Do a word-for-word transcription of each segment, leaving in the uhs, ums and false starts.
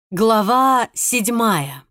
Глава седьмая.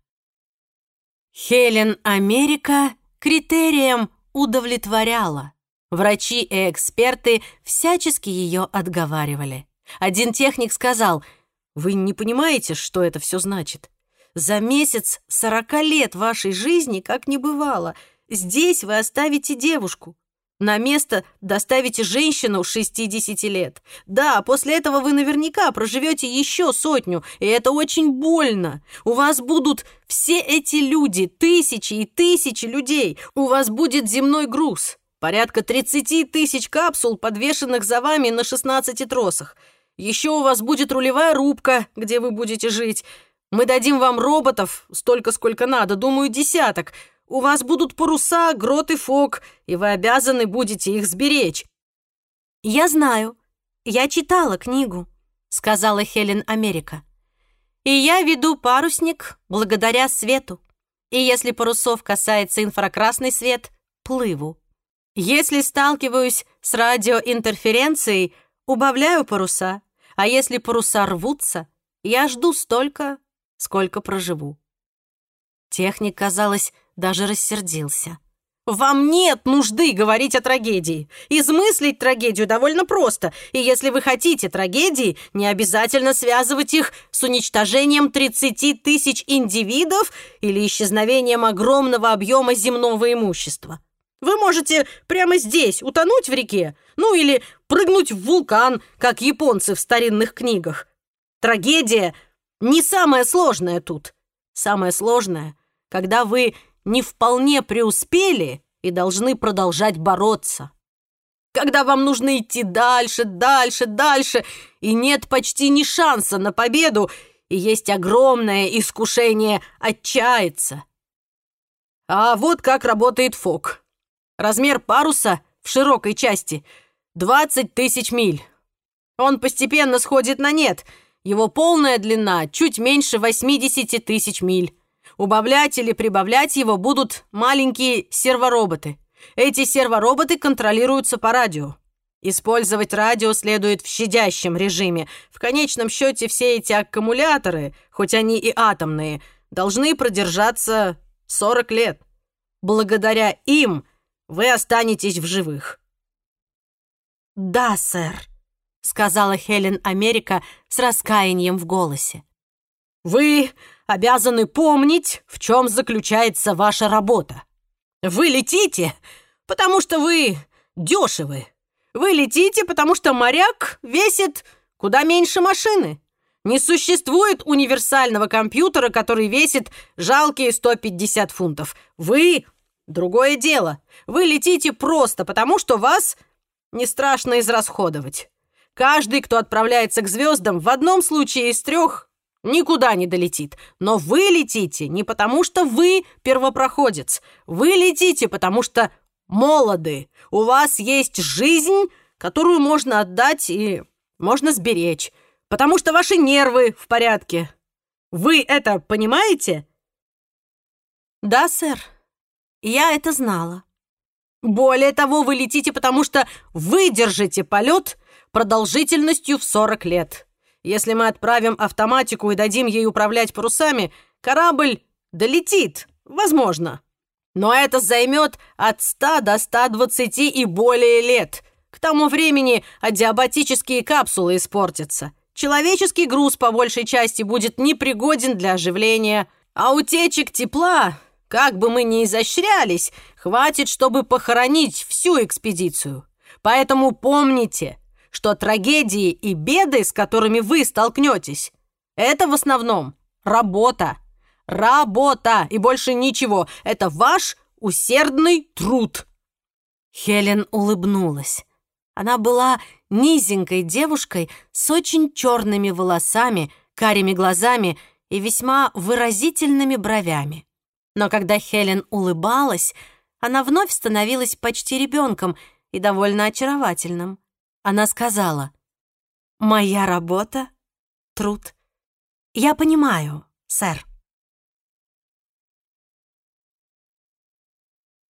Хелен Америка критериям удовлетворяла. Врачи и эксперты всячески ее отговаривали. Один техник сказал: «Вы не понимаете, что это все значит? За месяц сорока лет вашей жизни как не бывало. Здесь вы оставите девушку. На место доставите женщину шестидесяти лет. Да, после этого вы наверняка проживете еще сотню, и это очень больно. У вас будут все эти люди, тысячи и тысячи людей. У вас будет земной груз. Порядка тридцати тысяч капсул, подвешенных за вами на шестнадцати тросах. Еще у вас будет рулевая рубка, где вы будете жить. Мы дадим вам роботов столько, сколько надо, думаю, десяток. У вас будут паруса, грот и фок, и вы обязаны будете их сберечь». «Я знаю. Я читала книгу», — сказала Хелен Америка. «И я веду парусник благодаря свету. И если парусов касается инфракрасный свет, плыву. Если сталкиваюсь с радиоинтерференцией, убавляю паруса. А если паруса рвутся, я жду столько, сколько проживу». Техник, казалось, даже рассердился. «Вам нет нужды говорить о трагедии. Измыслить трагедию довольно просто, и если вы хотите трагедии, не обязательно связывать их с уничтожением тридцати тысяч индивидов или исчезновением огромного объема земного имущества. Вы можете прямо здесь утонуть в реке, ну или прыгнуть в вулкан, как японцы в старинных книгах. Трагедия не самое сложное тут. Самое сложное, когда вы не вполне преуспели и должны продолжать бороться. Когда вам нужно идти дальше, дальше, дальше, и нет почти ни шанса на победу, и есть огромное искушение отчаяться. А вот как работает фок. Размер паруса в широкой части — двадцать тысяч миль. Он постепенно сходит на нет. Его полная длина чуть меньше восьмидесяти тысяч миль. Убавлять или прибавлять его будут маленькие сервороботы. Эти сервороботы контролируются по радио. Использовать радио следует в щадящем режиме. В конечном счете все эти аккумуляторы, хоть они и атомные, должны продержаться сорок лет. Благодаря им вы останетесь в живых. «Да, сэр», — сказала Хелен Америка с раскаянием в голосе. «Вы обязаны помнить, в чем заключается ваша работа. Вы летите, потому что вы дешевы. Вы летите, потому что моряк весит куда меньше машины. Не существует универсального компьютера, который весит жалкие сто пятьдесят фунтов. Вы — другое дело. Вы летите просто потому, что вас не страшно израсходовать. Каждый, кто отправляется к звездам, в одном случае из трех никуда не долетит. Но вы летите не потому, что вы первопроходец. Вы летите, потому что молоды. У вас есть жизнь, которую можно отдать и можно сберечь. Потому что ваши нервы в порядке. Вы это понимаете?» «Да, сэр. Я это знала». «Более того, вы летите, потому что выдержите полет продолжительностью в сорок лет. Если мы отправим автоматику и дадим ей управлять парусами, корабль долетит, возможно. Но это займет от ста до ста двадцати и более лет. К тому времени адиабатические капсулы испортятся. Человеческий груз по большей части будет непригоден для оживления, а утечек тепла, как бы мы ни изощрялись, хватит, чтобы похоронить всю экспедицию. Поэтому помните, что трагедии и беды, с которыми вы столкнетесь, это в основном работа. Работа и больше ничего. Это ваш усердный труд». Хелен улыбнулась. Она была низенькой девушкой с очень черными волосами, карими глазами и весьма выразительными бровями. Но когда Хелен улыбалась, она вновь становилась почти ребенком и довольно очаровательным. Она сказала: «Моя работа — труд. Я понимаю, сэр».